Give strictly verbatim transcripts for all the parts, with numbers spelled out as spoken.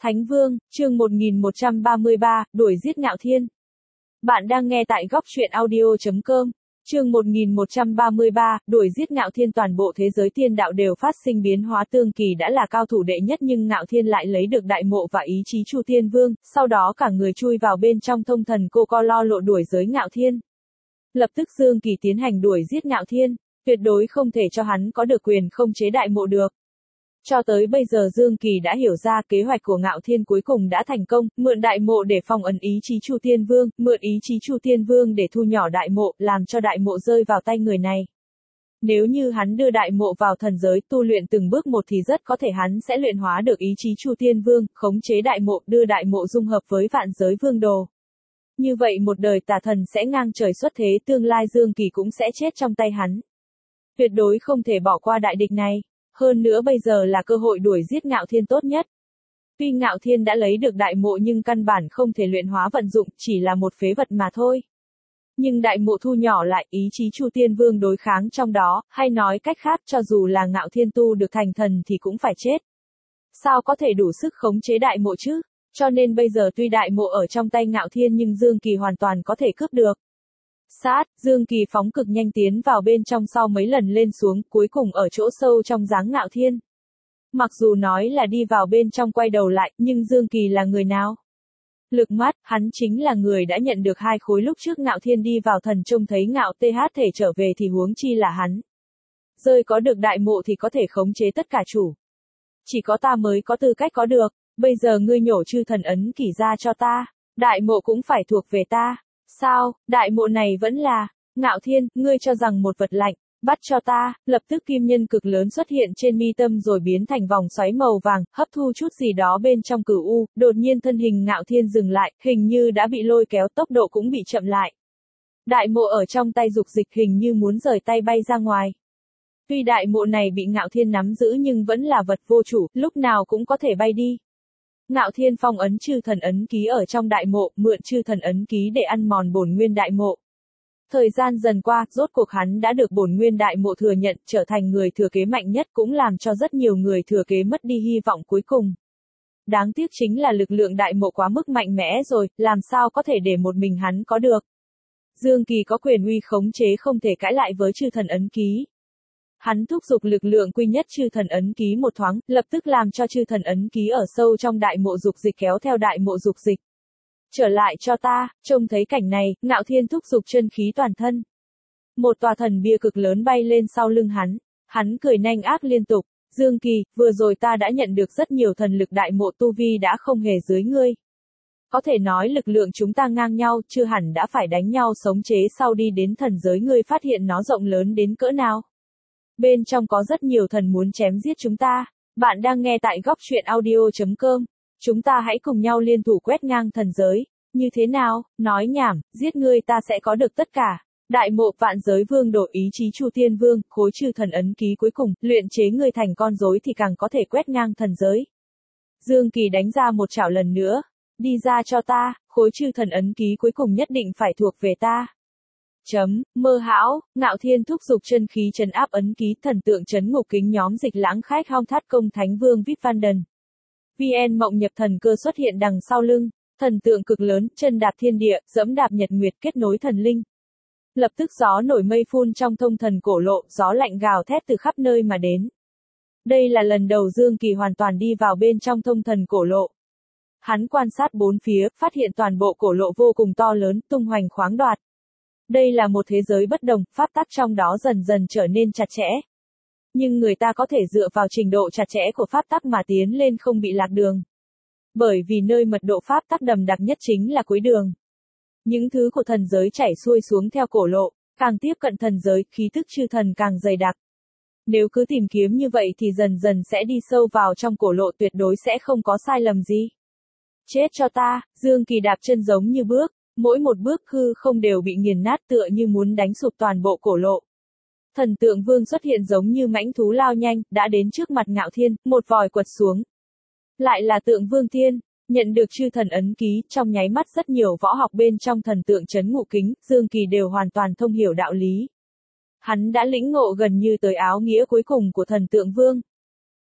Thánh Vương, chương một nghìn một trăm ba mươi ba, đuổi giết Ngạo Thiên. Bạn đang nghe tại góc truyện audio chấm com. Chương một nghìn một trăm ba mươi ba, đuổi giết Ngạo Thiên. Toàn bộ thế giới tiên đạo đều phát sinh biến hóa. Tương Kỳ đã là cao thủ đệ nhất nhưng Ngạo Thiên lại lấy được đại mộ và ý chí Chu Tiên Vương, sau đó cả người chui vào bên trong thông thần cô co lo lộ đuổi giới Ngạo Thiên. Lập tức Dương Kỳ tiến hành đuổi giết Ngạo Thiên, tuyệt đối không thể cho hắn có được quyền không chế đại mộ được. Cho tới bây giờ Dương Kỳ đã hiểu ra kế hoạch của Ngạo Thiên cuối cùng đã thành công, mượn đại mộ để phong ấn ý chí Chu Tiên Vương, mượn ý chí Chu Tiên Vương để thu nhỏ đại mộ, làm cho đại mộ rơi vào tay người này. Nếu như hắn đưa đại mộ vào thần giới tu luyện từng bước một thì rất có thể hắn sẽ luyện hóa được ý chí Chu Tiên Vương, khống chế đại mộ, đưa đại mộ dung hợp với vạn giới vương đồ. Như vậy một đời tà thần sẽ ngang trời xuất thế, tương lai Dương Kỳ cũng sẽ chết trong tay hắn. Tuyệt đối không thể bỏ qua đại địch này. Hơn nữa bây giờ là cơ hội đuổi giết Ngạo Thiên tốt nhất. Tuy Ngạo Thiên đã lấy được đại mộ nhưng căn bản không thể luyện hóa vận dụng, chỉ là một phế vật mà thôi. Nhưng đại mộ thu nhỏ lại, ý chí Chu Tiên Vương đối kháng trong đó, hay nói cách khác cho dù là Ngạo Thiên tu được thành thần thì cũng phải chết. Sao có thể đủ sức khống chế đại mộ chứ? Cho nên bây giờ tuy đại mộ ở trong tay Ngạo Thiên nhưng Dương Kỳ hoàn toàn có thể cướp được. Sát, Dương Kỳ phóng cực nhanh tiến vào bên trong sau mấy lần lên xuống, cuối cùng ở chỗ sâu trong dáng Ngạo Thiên. Mặc dù nói là đi vào bên trong quay đầu lại, nhưng Dương Kỳ là người nào? Lực mắt, hắn chính là người đã nhận được hai khối lúc trước Ngạo Thiên đi vào thần trông thấy Ngạo th thể trở về thì huống chi là hắn. Rơi có được đại mộ thì có thể khống chế tất cả chủ. Chỉ có ta mới có tư cách có được, bây giờ ngươi nhổ chư thần ấn kỷ ra cho ta, đại mộ cũng phải thuộc về ta. Sao, đại mộ này vẫn là, Ngạo Thiên, ngươi cho rằng một vật lạnh, bắt cho ta, lập tức kim nhân cực lớn xuất hiện trên mi tâm rồi biến thành vòng xoáy màu vàng, hấp thu chút gì đó bên trong cửu u, đột nhiên thân hình Ngạo Thiên dừng lại, hình như đã bị lôi kéo, tốc độ cũng bị chậm lại. Đại mộ ở trong tay dục dịch hình như muốn rời tay bay ra ngoài. Tuy đại mộ này bị Ngạo Thiên nắm giữ nhưng vẫn là vật vô chủ, lúc nào cũng có thể bay đi. Ngạo Thiên phong ấn chư thần ấn ký ở trong đại mộ, mượn chư thần ấn ký để ăn mòn bổn nguyên đại mộ. Thời gian dần qua, rốt cuộc hắn đã được bổn nguyên đại mộ thừa nhận, trở thành người thừa kế mạnh nhất, cũng làm cho rất nhiều người thừa kế mất đi hy vọng cuối cùng. Đáng tiếc chính là lực lượng đại mộ quá mức mạnh mẽ rồi, làm sao có thể để một mình hắn có được. Dương Kỳ có quyền uy khống chế không thể cãi lại với chư thần ấn ký. Hắn thúc giục lực lượng quy nhất chư thần ấn ký một thoáng, lập tức làm cho chư thần ấn ký ở sâu trong đại mộ dục dịch kéo theo đại mộ dục dịch. Trở lại cho ta, trông thấy cảnh này, Ngạo Thiên thúc giục chân khí toàn thân. Một tòa thần bia cực lớn bay lên sau lưng hắn, hắn cười nanh ác liên tục, Dương Kỳ, vừa rồi ta đã nhận được rất nhiều thần lực đại mộ tu vi đã không hề dưới ngươi. Có thể nói lực lượng chúng ta ngang nhau, chưa hẳn đã phải đánh nhau sống chế sau đi đến thần giới ngươi phát hiện nó rộng lớn đến cỡ nào. Bên trong có rất nhiều thần muốn chém giết chúng ta. Bạn đang nghe tại góc truyện audio chấm com. Chúng ta hãy cùng nhau liên thủ quét ngang thần giới. Như thế nào? Nói nhảm, giết ngươi ta sẽ có được tất cả. Đại mộ vạn giới vương đổi ý chí Chu Tiên Vương, khối trừ thần ấn ký cuối cùng, luyện chế ngươi thành con rối thì càng có thể quét ngang thần giới. Dương Kỳ đánh ra một chảo lần nữa. Đi ra cho ta, khối trừ thần ấn ký cuối cùng nhất định phải thuộc về ta. Chấm, mơ hão, Ngạo Thiên thúc giục chân khí trấn áp ấn ký thần tượng trấn ngục kính nhóm dịch lãng khách hong thắt công thánh vương Vít Van Đần. vê en mộng nhập thần cơ xuất hiện đằng sau lưng, thần tượng cực lớn, chân đạp thiên địa, dẫm đạp nhật nguyệt kết nối thần linh. Lập tức gió nổi mây phun trong thông thần cổ lộ, gió lạnh gào thét từ khắp nơi mà đến. Đây là lần đầu Dương Kỳ hoàn toàn đi vào bên trong thông thần cổ lộ. Hắn quan sát bốn phía, phát hiện toàn bộ cổ lộ vô cùng to lớn, tung hoành khoáng đoạt. Đây là một thế giới bất đồng, pháp tắc trong đó dần dần trở nên chặt chẽ. Nhưng người ta có thể dựa vào trình độ chặt chẽ của pháp tắc mà tiến lên không bị lạc đường. Bởi vì nơi mật độ pháp tắc đậm đặc nhất chính là cuối đường. Những thứ của thần giới chảy xuôi xuống theo cổ lộ, càng tiếp cận thần giới, khí tức chư thần càng dày đặc. Nếu cứ tìm kiếm như vậy thì dần dần sẽ đi sâu vào trong cổ lộ, tuyệt đối sẽ không có sai lầm gì. Chết cho ta, Dương Kỳ đạp chân giống như bước. Mỗi một bước hư không đều bị nghiền nát tựa như muốn đánh sụp toàn bộ cổ lộ. Thần tượng vương xuất hiện giống như mãnh thú lao nhanh, đã đến trước mặt Ngạo Thiên, một vòi quật xuống. Lại là tượng vương thiên, nhận được chư thần ấn ký, trong nháy mắt rất nhiều võ học bên trong thần tượng trấn ngụ kính, Dương Kỳ đều hoàn toàn thông hiểu đạo lý. Hắn đã lĩnh ngộ gần như tới áo nghĩa cuối cùng của thần tượng vương.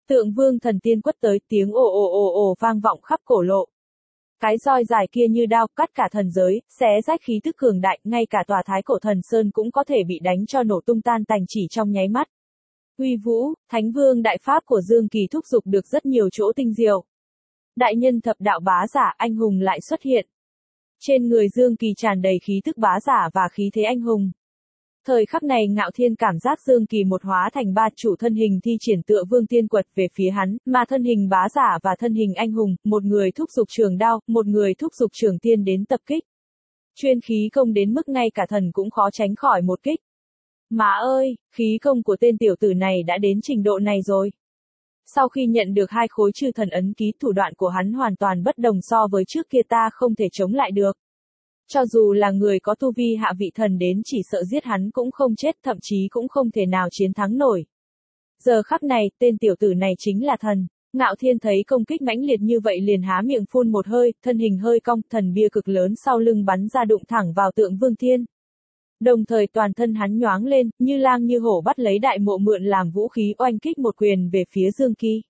Tượng vương thần tiên quất tới, tiếng ồ ồ ồ ồ vang vọng khắp cổ lộ. Cái roi dài kia như đao, cắt cả thần giới, xé rách khí tức cường đại, ngay cả tòa thái cổ thần sơn cũng có thể bị đánh cho nổ tung tan tành chỉ trong nháy mắt. Uy vũ, thánh vương đại pháp của Dương Kỳ thúc giục được rất nhiều chỗ tinh diệu. Đại nhân thập đạo bá giả anh hùng lại xuất hiện. Trên người Dương Kỳ tràn đầy khí tức bá giả và khí thế anh hùng. Thời khắc này Ngạo Thiên cảm giác Dương Kỳ một hóa thành ba chủ thân hình thi triển tựa vương tiên quật về phía hắn, mà thân hình bá giả và thân hình anh hùng, một người thúc giục trường đao, một người thúc giục trường tiên đến tập kích. Chuyên khí công đến mức ngay cả thần cũng khó tránh khỏi một kích. Má ơi, khí công của tên tiểu tử này đã đến trình độ này rồi. Sau khi nhận được hai khối chư thần ấn ký, thủ đoạn của hắn hoàn toàn bất đồng so với trước kia, ta không thể chống lại được. Cho dù là người có tu vi hạ vị thần đến chỉ sợ giết hắn cũng không chết, thậm chí cũng không thể nào chiến thắng nổi. Giờ khắc này, tên tiểu tử này chính là thần. Ngạo Thiên thấy công kích mãnh liệt như vậy liền há miệng phun một hơi, thân hình hơi cong, thần bia cực lớn sau lưng bắn ra đụng thẳng vào tượng Vương Thiên. Đồng thời toàn thân hắn nhoáng lên, như lang như hổ bắt lấy đại mộ mượn làm vũ khí oanh kích một quyền về phía Dương Kỳ.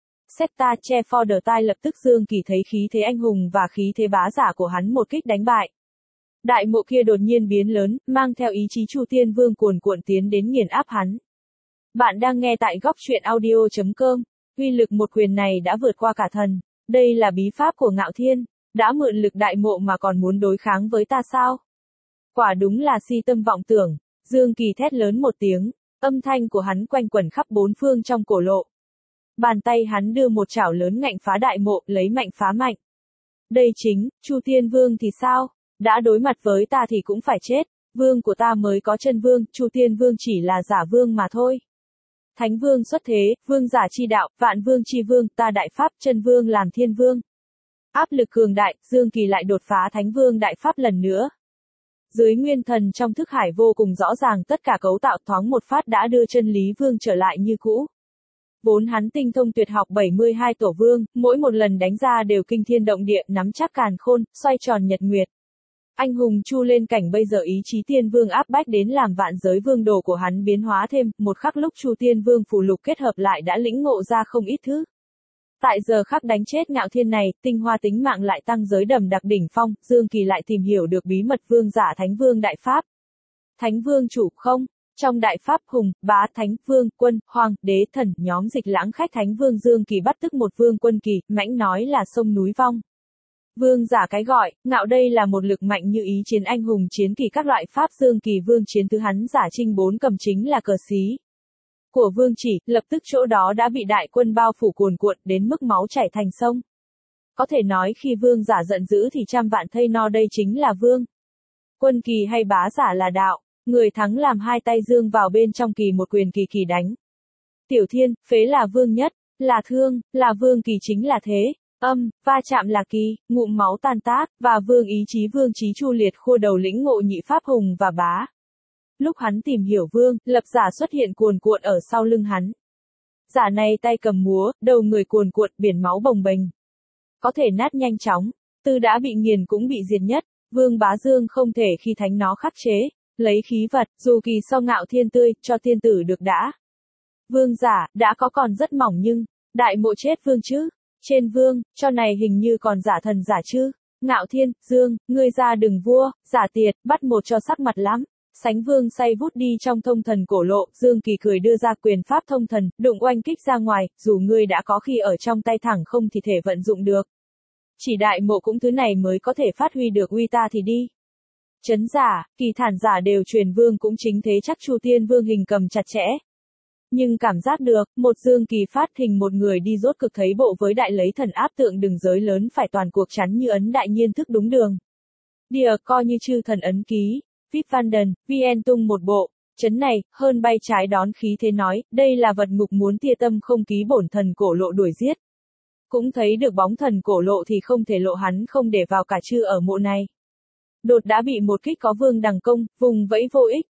Seta che for the tai, lập tức Dương Kỳ thấy khí thế anh hùng và khí thế bá giả của hắn một kích đánh bại. Đại mộ kia đột nhiên biến lớn, mang theo ý chí Chu Tiên Vương cuồn cuộn tiến đến nghiền áp hắn. Bạn đang nghe tại góc truyện audio chấm com. Uy lực một quyền này đã vượt qua cả thần. Đây là bí pháp của Ngạo Thiên. Đã mượn lực đại mộ mà còn muốn đối kháng với ta sao? Quả đúng là si tâm vọng tưởng. Dương Kỳ thét lớn một tiếng. Âm thanh của hắn quanh quẩn khắp bốn phương trong cổ lộ. Bàn tay hắn đưa một chảo lớn ngạnh phá đại mộ, lấy mạnh phá mạnh. Đây chính, Chu Tiên Vương thì sao? Đã đối mặt với ta thì cũng phải chết. Vương của ta mới có chân vương, Chu Tiên Vương chỉ là giả vương mà thôi. Thánh vương xuất thế, vương giả chi đạo, vạn vương chi vương, ta đại pháp, chân vương làm thiên vương. Áp lực cường đại, Dương Kỳ lại đột phá thánh vương đại pháp lần nữa. Dưới nguyên thần trong thức hải vô cùng rõ ràng, tất cả cấu tạo thoáng một phát đã đưa chân lý vương trở lại như cũ. Vốn hắn tinh thông tuyệt học bảy mươi hai tổ vương, mỗi một lần đánh ra đều kinh thiên động địa, nắm chắc càn khôn, xoay tròn nhật nguyệt. Anh hùng Chu lên cảnh bây giờ ý chí tiên vương áp bách đến làm vạn giới vương đồ của hắn biến hóa thêm, một khắc lúc Chu Tiên Vương phù lục kết hợp lại đã lĩnh ngộ ra không ít thứ. Tại giờ khắc đánh chết Ngạo Thiên này, tinh hoa tính mạng lại tăng giới đầm đặc đỉnh phong, Dương Kỳ lại tìm hiểu được bí mật vương giả thánh vương đại pháp. Thánh vương chủ không? Trong đại pháp hùng, bá, thánh, vương, quân, hoàng, đế, thần, nhóm dịch lãng khách thánh vương Dương Kỳ bắt tức một vương quân kỳ, mãnh nói là sông núi vong. Vương giả cái gọi, ngạo đây là một lực mạnh như ý chiến anh hùng chiến kỳ các loại pháp. Dương Kỳ vương chiến thứ hắn giả trinh bốn cầm chính là cờ xí của vương chỉ, lập tức chỗ đó đã bị đại quân bao phủ cuồn cuộn đến mức máu chảy thành sông. Có thể nói khi vương giả giận dữ thì trăm vạn thây no, đây chính là vương. Quân kỳ hay bá giả là đạo, người thắng làm hai tay dương vào bên trong kỳ một quyền kỳ kỳ đánh. Tiểu Thiên, phế là vương nhất, là thương, là vương kỳ chính là thế. Âm, va chạm là kỳ, ngụm máu tan tác, và vương ý chí vương chí Chu liệt khua đầu lĩnh ngộ nhị pháp hùng và bá. Lúc hắn tìm hiểu vương, lập giả xuất hiện cuồn cuộn ở sau lưng hắn. Giả này tay cầm múa, đầu người cuồn cuộn, biển máu bồng bềnh. Có thể nát nhanh chóng, tư đã bị nghiền cũng bị diệt nhất, vương bá dương không thể khi thánh nó khắc chế, lấy khí vật, dù kỳ sau Ngạo Thiên tươi, cho tiên tử được đã. Vương giả, đã có còn rất mỏng nhưng, đại mộ chết vương chứ. Trên vương, cho này hình như còn giả thần giả chứ. Ngạo Thiên, Dương, ngươi ra đừng vua, giả tiệt, bắt một cho sắc mặt lắm. Sánh vương say vút đi trong thông thần cổ lộ, Dương Kỳ cười đưa ra quyền pháp thông thần, đụng oanh kích ra ngoài, dù ngươi đã có khi ở trong tay thẳng không thì thể vận dụng được. Chỉ đại mộ cũng thứ này mới có thể phát huy được uy ta thì đi. Chấn giả, kỳ thản giả đều truyền vương cũng chính thế, chắc Chu Tiên Vương hình cầm chặt chẽ. Nhưng cảm giác được, một Dương Kỳ phát hình một người đi rốt cực thấy bộ với đại lấy thần áp tượng đừng giới lớn phải toàn cuộc chắn như ấn đại nhiên thức đúng đường. Địa coi như chư thần ấn ký, Vip Vanden, Vien tung một bộ, chấn này, hơn bay trái đón khí thế nói, đây là vật ngục muốn tia tâm không ký bổn thần cổ lộ đuổi giết. Cũng thấy được bóng thần cổ lộ thì không thể lộ hắn không để vào cả chư ở mộ này. Đột đã bị một kích có vương đằng công, vùng vẫy vô ích.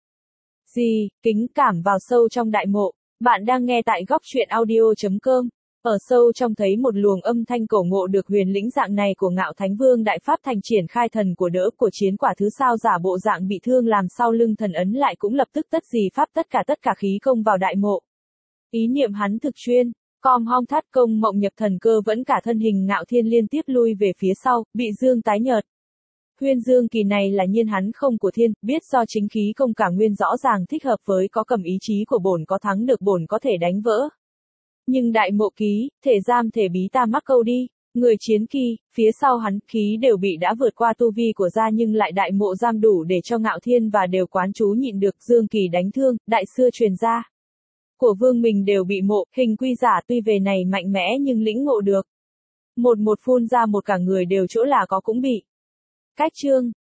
Gì, kính cảm vào sâu trong đại mộ. Bạn đang nghe tại góc truyện audio chấm com. Ở sâu trong thấy một luồng âm thanh cổ ngộ được huyền lĩnh dạng này của Ngạo Thánh Vương đại pháp thành triển khai thần của đỡ của chiến quả thứ sao giả bộ dạng bị thương làm sau lưng thần ấn lại cũng lập tức tất gì pháp tất cả tất cả khí công vào đại mộ. Ý niệm hắn thực chuyên, Com hong thắt công mộng nhập thần cơ vẫn cả thân hình Ngạo Thiên liên tiếp lui về phía sau, bị dương tái nhợt. Huyên Dương Kỳ này là nhiên hắn không của thiên, biết do chính khí công cả nguyên rõ ràng thích hợp với có cầm ý chí của bổn có thắng được bổn có thể đánh vỡ. Nhưng đại mộ ký, thể giam thể bí ta mắc câu đi, người chiến kỳ, phía sau hắn, khí đều bị đã vượt qua tu vi của gia nhưng lại đại mộ giam đủ để cho Ngạo Thiên và đều quán chú nhịn được Dương Kỳ đánh thương, đại xưa truyền ra. Của vương mình đều bị mộ, hình quy giả tuy về này mạnh mẽ nhưng lĩnh ngộ được. Một một phun ra một cả người đều chỗ là có cũng bị. Cách chương